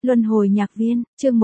Luân hồi nhạc viên, chương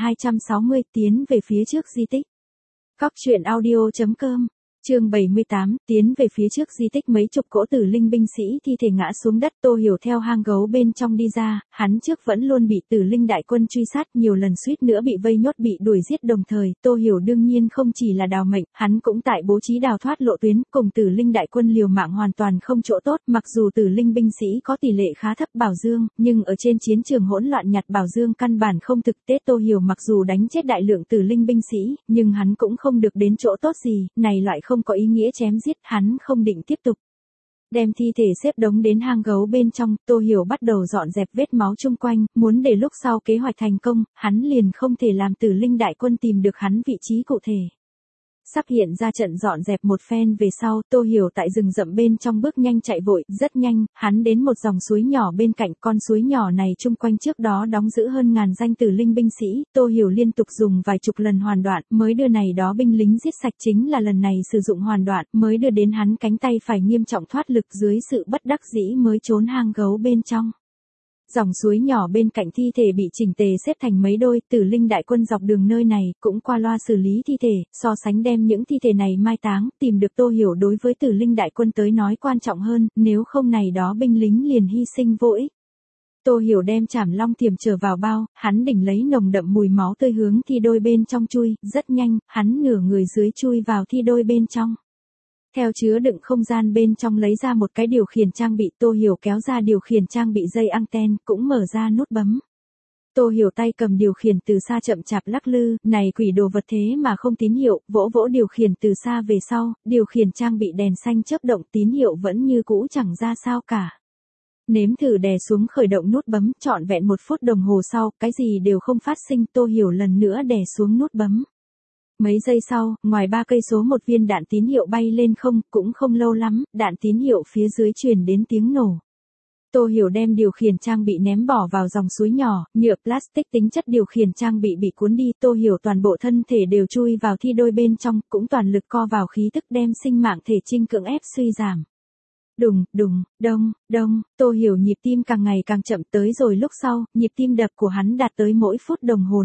1260 tiến về phía trước di tích. Cóc truyện audio.com, chương 78, tiến về phía trước di tích. Mấy chục cỗ tử linh binh sĩ thi thể ngã xuống đất. Tô Hiểu theo hang gấu bên trong đi ra, hắn trước vẫn luôn bị tử linh đại quân truy sát, nhiều lần suýt nữa bị vây nhốt bị đuổi giết đồng thời. Tô Hiểu đương nhiên không chỉ là đào mệnh, hắn cũng tại bố trí đào thoát lộ tuyến, cùng tử linh đại quân liều mạng hoàn toàn không chỗ tốt. Mặc dù tử linh binh sĩ có tỷ lệ khá thấp bảo dương, nhưng ở trên chiến trường hỗn loạn nhặt bảo dương căn bản không thực tế. Tô Hiểu mặc dù đánh chết đại lượng tử linh binh sĩ, nhưng hắn cũng không được đến chỗ tốt gì, này loại không có ý nghĩa chém giết, hắn không định tiếp tục. Đem thi thể xếp đống đến hang gấu bên trong, Tô Hiểu bắt đầu dọn dẹp vết máu chung quanh, muốn để lúc sau kế hoạch thành công, hắn liền không thể làm tử linh đại quân tìm được hắn vị trí cụ thể. Sắp hiện ra trận dọn dẹp một phen về sau, Tô Hiểu tại rừng rậm bên trong bước nhanh chạy vội, rất nhanh, hắn đến một dòng suối nhỏ bên cạnh. Con suối nhỏ này chung quanh trước đó đóng giữ hơn ngàn danh tử linh binh sĩ, Tô Hiểu liên tục dùng vài chục lần hoàn đoạn, mới đưa này đó binh lính giết sạch. Chính là lần này sử dụng hoàn đoạn, mới đưa đến hắn cánh tay phải nghiêm trọng thoát lực, dưới sự bất đắc dĩ mới trốn hang gấu bên trong. Dòng suối nhỏ bên cạnh thi thể bị chỉnh tề xếp thành mấy đôi, tử linh đại quân dọc đường nơi này cũng qua loa xử lý thi thể, so sánh đem những thi thể này mai táng, tìm được Tô Hiểu đối với tử linh đại quân tới nói quan trọng hơn, nếu không này đó binh lính liền hy sinh vô ích. Tô Hiểu đem Trảm Long Thiểm trở vào bao, hắn đỉnh lấy nồng đậm mùi máu tươi hướng thi đôi bên trong chui, rất nhanh, hắn nửa người dưới chui vào thi đôi bên trong. Theo chứa đựng không gian bên trong lấy ra một cái điều khiển trang bị, Tô Hiểu kéo ra điều khiển trang bị dây anten, cũng mở ra nút bấm. Tô Hiểu tay cầm điều khiển từ xa chậm chạp lắc lư, này quỷ đồ vật thế mà không tín hiệu, vỗ vỗ điều khiển từ xa về sau, điều khiển trang bị đèn xanh chớp động, tín hiệu vẫn như cũ chẳng ra sao cả. Nếm thử đè xuống khởi động nút bấm, trọn vẹn 1 phút đồng hồ sau, cái gì đều không phát sinh. Tô Hiểu lần nữa đè xuống nút bấm. Mấy giây sau, ngoài 3 cây số một viên đạn tín hiệu bay lên không, cũng không lâu lắm, đạn tín hiệu phía dưới truyền đến tiếng nổ. Tô Hiểu đem điều khiển trang bị ném bỏ vào dòng suối nhỏ, nhựa plastic tính chất điều khiển trang bị cuốn đi. Tô Hiểu toàn bộ thân thể đều chui vào thi đôi bên trong, cũng toàn lực co vào khí tức đem sinh mạng thể trinh cưỡng ép suy giảm. Đùng, đùng, đông, đông, Tô Hiểu nhịp tim càng ngày càng chậm, tới rồi lúc sau, nhịp tim đập của hắn đạt tới mỗi phút đồng hồ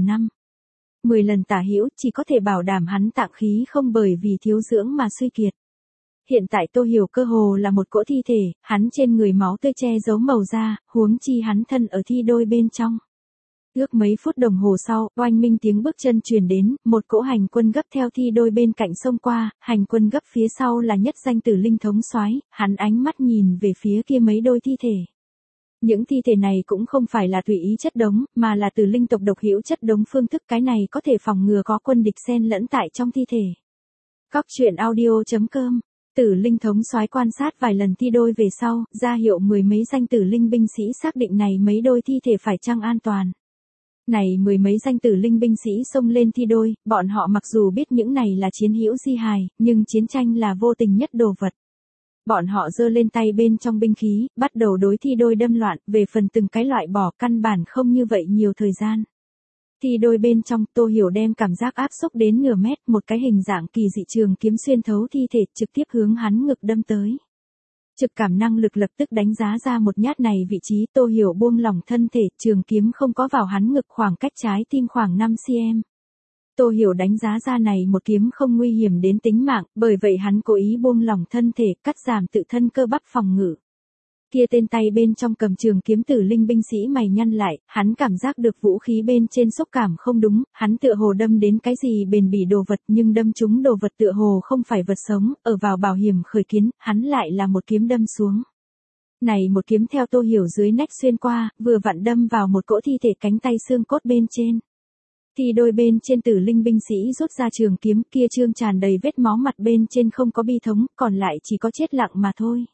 10 lần tả hữu, chỉ có thể bảo đảm hắn tạng khí không bởi vì thiếu dưỡng mà suy kiệt. Hiện tại Tô Hiểu cơ hồ là một cỗ thi thể, hắn trên người máu tươi che giấu màu da, huống chi hắn thân ở thi đôi bên trong. Ước mấy phút đồng hồ sau, oanh minh tiếng bước chân truyền đến, một cỗ hành quân gấp theo thi đôi bên cạnh xông qua, hành quân gấp phía sau là nhất danh tử linh thống soái, hắn ánh mắt nhìn về phía kia mấy đôi thi thể. Những thi thể này cũng không phải là tùy ý chất đống, mà là từ linh tộc độc hữu chất đống phương thức, cái này có thể phòng ngừa có quân địch xen lẫn tại trong thi thể. Cóc truyện audio.com, tử linh thống soái quan sát vài lần thi đôi về sau, ra hiệu 10 mấy danh tử linh binh sĩ xác định này mấy đôi thi thể phải chăng an toàn. Này 10 mấy danh tử linh binh sĩ xông lên thi đôi, bọn họ mặc dù biết những này là chiến hữu di hài, nhưng chiến tranh là vô tình nhất đồ vật. Bọn họ giơ lên tay bên trong binh khí, bắt đầu đối thi đôi đâm loạn, về phần từng cái loại bỏ căn bản không như vậy nhiều thời gian. Thi đôi bên trong, Tô Hiểu đem cảm giác áp xúc đến nửa mét, một cái hình dạng kỳ dị trường kiếm xuyên thấu thi thể trực tiếp hướng hắn ngực đâm tới. Trực cảm năng lực lập tức đánh giá ra một nhát này vị trí. Tô Hiểu buông lỏng thân thể, trường kiếm không có vào hắn ngực, khoảng cách trái tim khoảng 5 cm. Tô Hiểu đánh giá ra này một kiếm không nguy hiểm đến tính mạng, bởi vậy hắn cố ý buông lỏng thân thể, cắt giảm tự thân cơ bắp phòng ngự. Kia tên tay bên trong cầm trường kiếm tử linh binh sĩ mày nhăn lại, hắn cảm giác được vũ khí bên trên xúc cảm không đúng, hắn tựa hồ đâm đến cái gì bền bỉ đồ vật, nhưng đâm trúng đồ vật tựa hồ không phải vật sống, ở vào bảo hiểm khởi kiến, hắn lại là một kiếm đâm xuống. Này một kiếm theo Tô Hiểu dưới nách xuyên qua, vừa vặn đâm vào một cỗ thi thể cánh tay xương cốt bên trên. Thì đôi bên trên tử linh binh sĩ rút ra trường kiếm, kia trương tràn đầy vết máu mặt bên trên không có bi thống, còn lại chỉ có chết lặng mà thôi.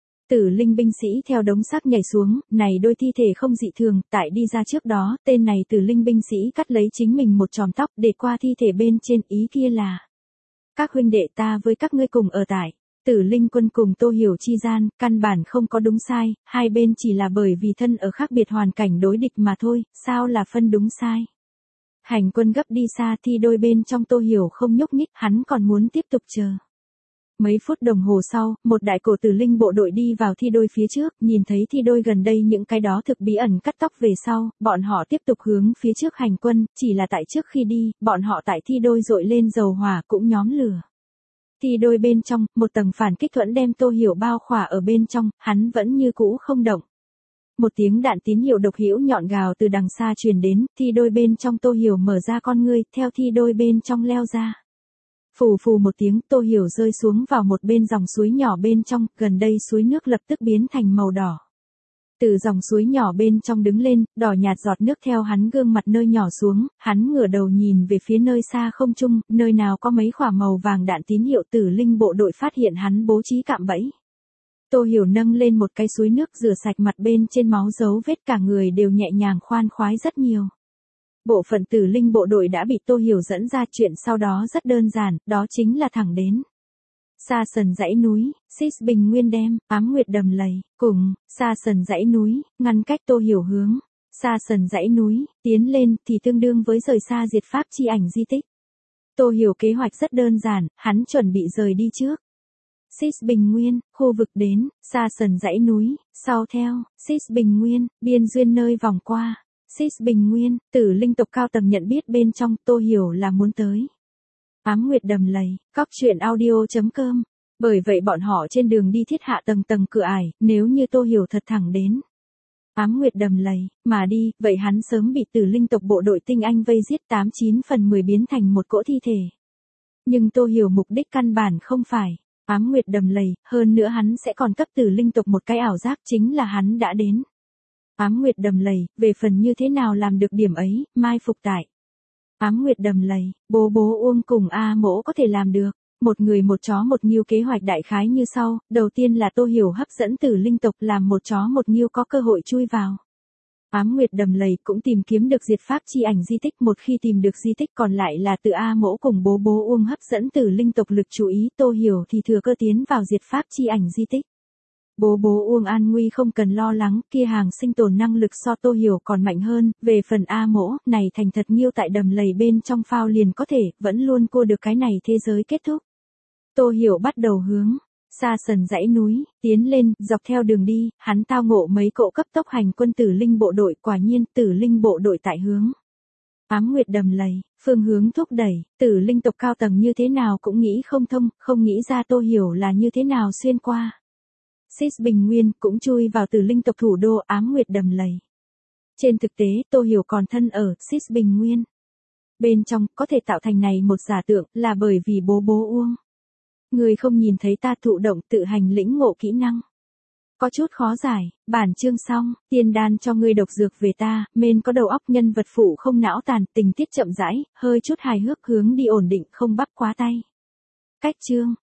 Tử linh binh sĩ theo đống xác nhảy xuống, này đôi thi thể không dị thường, tại đi ra trước đó, tên này tử linh binh sĩ cắt lấy chính mình một chòm tóc để qua thi thể bên trên, ý kia là: các huynh đệ ta với các ngươi cùng ở tại. Tử linh quân cùng Tô Hiểu chi gian, căn bản không có đúng sai, hai bên chỉ là bởi vì thân ở khác biệt hoàn cảnh đối địch mà thôi, sao là phân đúng sai. Hành quân gấp đi xa, thi đôi bên trong Tô Hiểu không nhúc nhích, hắn còn muốn tiếp tục chờ. Mấy phút đồng hồ sau, một đại cổ tử linh bộ đội đi vào thi đôi phía trước, nhìn thấy thi đôi gần đây những cái đó thực bí ẩn cắt tóc về sau, bọn họ tiếp tục hướng phía trước hành quân, chỉ là tại trước khi đi, bọn họ tại thi đôi dội lên dầu hỏa cũng nhóm lửa. Thi đôi bên trong, một tầng phản kích thuẫn đem Tô Hiểu bao khỏa ở bên trong, hắn vẫn như cũ không động. Một tiếng đạn tín hiệu độc hữu nhọn gào từ đằng xa truyền đến, thi đôi bên trong Tô Hiểu mở ra con ngươi, theo thi đôi bên trong leo ra. Phù phù một tiếng, Tô Hiểu rơi xuống vào một bên dòng suối nhỏ bên trong, gần đây suối nước lập tức biến thành màu đỏ. Từ dòng suối nhỏ bên trong đứng lên, đỏ nhạt giọt nước theo hắn gương mặt nơi nhỏ xuống, hắn ngửa đầu nhìn về phía nơi xa không trung, nơi nào có mấy quả màu vàng đạn tín hiệu tử linh bộ đội phát hiện hắn bố trí cạm bẫy. Tô Hiểu nâng lên một cái suối nước rửa sạch mặt bên trên máu dấu vết, cả người đều nhẹ nhàng khoan khoái rất nhiều. Bộ phận tử linh bộ đội đã bị Tô Hiểu dẫn ra, chuyện sau đó rất đơn giản, đó chính là thẳng đến Sa Sần dãy núi, Sis Bình Nguyên đem, Ám Nguyệt đầm lầy, cùng Sa Sần dãy núi, ngăn cách Tô Hiểu hướng Sa Sần dãy núi, tiến lên thì tương đương với rời xa diệt pháp chi ảnh di tích. Tô Hiểu kế hoạch rất đơn giản, hắn chuẩn bị rời đi trước Sis Bình Nguyên, khu vực đến Sa Sần dãy núi, sau theo Sis Bình Nguyên, biên duyên nơi vòng qua Sis Bình Nguyên, tử linh tộc cao tầng nhận biết bên trong, Tô Hiểu là muốn tới Ám Nguyệt đầm lầy, cóc truyện audio.com. Bởi vậy bọn họ trên đường đi thiết hạ tầng tầng cửa ải, nếu như Tô Hiểu thật thẳng đến Ám Nguyệt đầm lầy, mà đi, vậy hắn sớm bị tử linh tộc bộ đội tinh anh vây giết 89 phần 10 biến thành một cỗ thi thể. Nhưng Tô Hiểu mục đích căn bản không phải Ám Nguyệt đầm lầy, hơn nữa hắn sẽ còn cấp tử linh tộc một cái ảo giác, chính là hắn đã đến Ám Nguyệt đầm lầy, về phần như thế nào làm được điểm ấy, mai phục tại Ám Nguyệt đầm lầy, bố Uông cùng A Mỗ có thể làm được. Một người một chó một nghêu kế hoạch đại khái như sau, đầu tiên là Tô Hiểu hấp dẫn tử linh tộc làm một chó một nghêu có cơ hội chui vào Ám Nguyệt đầm lầy, cũng tìm kiếm được diệt pháp chi ảnh di tích, một khi tìm được di tích còn lại là từ A Mỗ cùng bố Uông hấp dẫn tử linh tộc lực chú ý, Tô Hiểu thì thừa cơ tiến vào diệt pháp chi ảnh di tích. Bố Uông an nguy không cần lo lắng, kia hàng sinh tồn năng lực so Tô Hiểu còn mạnh hơn, về phần A Mỗ, này thành thật nghiêu tại đầm lầy bên trong phao liền có thể, vẫn luôn cua được cái này thế giới kết thúc. Tô Hiểu bắt đầu hướng Sa Sần dãy núi, tiến lên, dọc theo đường đi, hắn tao ngộ mấy cỗ cấp tốc hành quân tử linh bộ đội, quả nhiên, tử linh bộ đội tại hướng Ám Nguyệt đầm lầy, phương hướng thúc đẩy, tử linh tộc cao tầng như thế nào cũng nghĩ không thông, không nghĩ ra Tô Hiểu là như thế nào xuyên qua Sis Bình Nguyên, cũng chui vào tử linh tộc thủ đô Ám Nguyệt đầm lầy. Trên thực tế, Tô Hiểu còn thân ở Sis Bình Nguyên. Bên trong, có thể tạo thành này một giả tượng, là bởi vì bố Uông. Người không nhìn thấy ta thụ động tự hành lĩnh ngộ kỹ năng. Có chút khó giải, bản chương xong, tiên đan cho ngươi độc dược về ta, men có đầu óc nhân vật phụ không não tàn, tình tiết chậm rãi, hơi chút hài hước hướng đi ổn định không bắp quá tay. Cách chương.